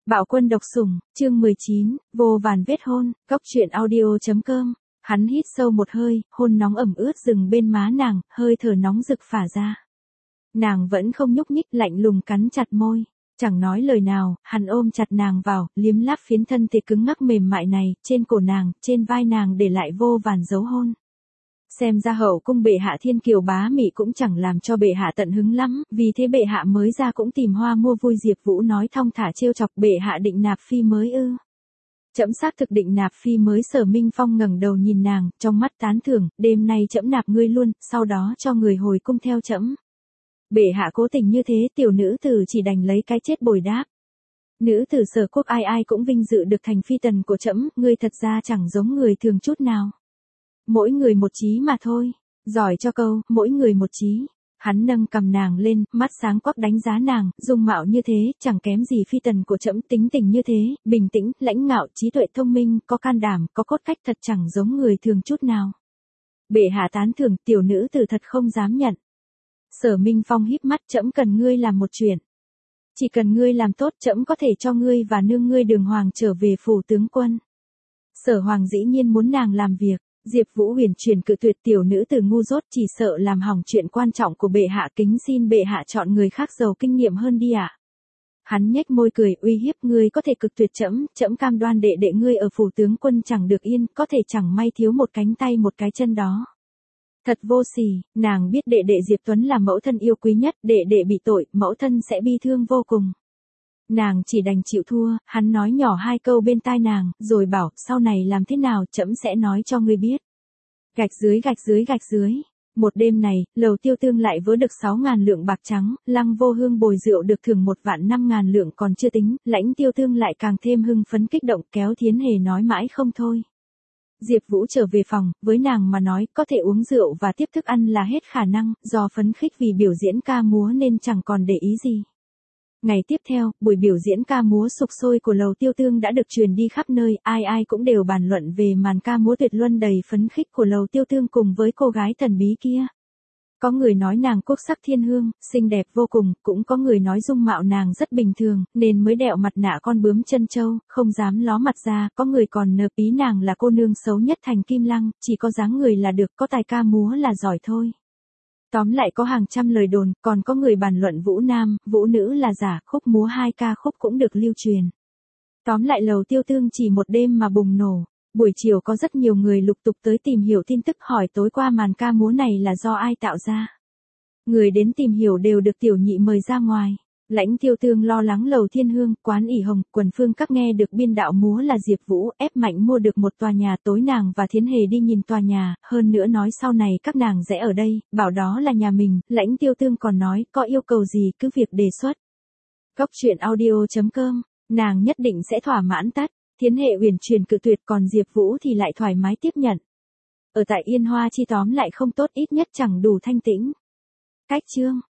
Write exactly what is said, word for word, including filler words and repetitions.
Bạo quân độc sủng, chương mười chín, vô vàn vết hôn, góc truyện audio.com. Hắn hít sâu một hơi, hôn nóng ẩm ướt dừng bên má nàng, hơi thở nóng rực phả ra. Nàng vẫn không nhúc nhích, lạnh lùng cắn chặt môi. Chẳng nói lời nào, hắn ôm chặt nàng vào, liếm láp phiến thân thể cứng ngắc mềm mại này, trên cổ nàng, trên vai nàng để lại vô vàn dấu hôn. Xem ra hậu cung bệ hạ thiên kiều bá mị cũng chẳng làm cho bệ hạ tận hứng lắm, vì thế bệ hạ mới ra cũng tìm hoa mua vui. Diệp Vũ nói thong thả trêu chọc, bệ hạ định nạp phi mới ư? Trẫm xác thực định nạp phi mới. Sở Minh Phong ngẩng đầu nhìn nàng, trong mắt tán thưởng, đêm nay trẫm nạp ngươi luôn, sau đó cho người hồi cung theo trẫm. Bệ hạ cố tình như thế, tiểu nữ tử chỉ đành lấy cái chết bồi đáp. Nữ tử Sở Quốc ai ai cũng vinh dự được thành phi tần của trẫm, ngươi thật ra chẳng giống người thường chút nào. Mỗi người một chí mà thôi, giỏi cho câu, mỗi người một chí. Hắn nâng cầm nàng lên, mắt sáng quắc đánh giá nàng, dung mạo như thế, chẳng kém gì phi tần của trẫm, tính tình như thế, bình tĩnh, lãnh ngạo, trí tuệ thông minh, có can đảm, có cốt cách, thật chẳng giống người thường chút nào. Bệ hạ tán thưởng, tiểu nữ tử thật không dám nhận. Sở Minh Phong híp mắt, trẫm cần ngươi làm một chuyện. Chỉ cần ngươi làm tốt, trẫm có thể cho ngươi và nương ngươi Đường Hoàng trở về phủ tướng quân. Sở Hoàng dĩ nhiên muốn nàng làm việc. Diệp Vũ huyền chuyển cự tuyệt, tiểu nữ tử ngu dốt, chỉ sợ làm hỏng chuyện quan trọng của bệ hạ, kính xin bệ hạ chọn người khác giàu kinh nghiệm hơn đi ạ. À. Hắn nhếch môi cười, uy hiếp, ngươi có thể cực tuyệt trẫm, trẫm cam đoan đệ đệ ngươi ở phủ tướng quân chẳng được yên, có thể chẳng may thiếu một cánh tay một cái chân đó. Thật vô sỉ, nàng biết đệ đệ Diệp Tuấn là mẫu thân yêu quý nhất, đệ đệ bị tội, mẫu thân sẽ bi thương vô cùng. Nàng chỉ đành chịu thua, hắn nói nhỏ hai câu bên tai nàng, rồi bảo, sau này làm thế nào, trẫm sẽ nói cho ngươi biết. Gạch dưới gạch dưới gạch dưới. Một đêm này, Lầu Tiêu Tương lại vớ được sáu ngàn lượng bạc trắng, Lăng Vô Hương bồi rượu được thưởng một vạn năm ngàn lượng còn chưa tính, Lãnh Tiêu Tương lại càng thêm hưng phấn kích động, kéo Thiến Hề nói mãi không thôi. Diệp Vũ trở về phòng, với nàng mà nói, có thể uống rượu và tiếp thức ăn là hết khả năng, do phấn khích vì biểu diễn ca múa nên chẳng còn để ý gì. Ngày tiếp theo, buổi biểu diễn ca múa sục sôi của Lầu Tiêu Tương đã được truyền đi khắp nơi, ai ai cũng đều bàn luận về màn ca múa tuyệt luân đầy phấn khích của Lầu Tiêu Tương cùng với cô gái thần bí kia. Có người nói nàng quốc sắc thiên hương, xinh đẹp vô cùng, cũng có người nói dung mạo nàng rất bình thường, nên mới đeo mặt nạ con bướm chân châu, không dám ló mặt ra, có người còn nợp ý nàng là cô nương xấu nhất thành Kim Lăng, chỉ có dáng người là được, có tài ca múa là giỏi thôi. Tóm lại có hàng trăm lời đồn, còn có người bàn luận vũ nam, vũ nữ là giả, khúc múa hai ca khúc cũng được lưu truyền. Tóm lại Lầu Tiêu Tương chỉ một đêm mà bùng nổ. Buổi chiều có rất nhiều người lục tục tới tìm hiểu tin tức, hỏi tối qua màn ca múa này là do ai tạo ra. Người đến tìm hiểu đều được tiểu nhị mời ra ngoài. Lãnh Tiêu Tương lo lắng Lầu Thiên Hương, Quán ỉ Hồng, Quần Phương các nghe được biên đạo múa là Diệp Vũ, ép mạnh mua được một tòa nhà, tối nàng và Thiến Hề đi nhìn tòa nhà, hơn nữa nói sau này các nàng sẽ ở đây, bảo đó là nhà mình. Lãnh Tiêu Tương còn nói, có yêu cầu gì cứ việc đề xuất. Góc truyện audio.com, nàng nhất định sẽ thỏa mãn tất. Thiến Hề uyển chuyển cự tuyệt, còn Diệp Vũ thì lại thoải mái tiếp nhận. Ở tại Yên Hoa Chi tóm lại không tốt, ít nhất chẳng đủ thanh tĩnh. Cách chương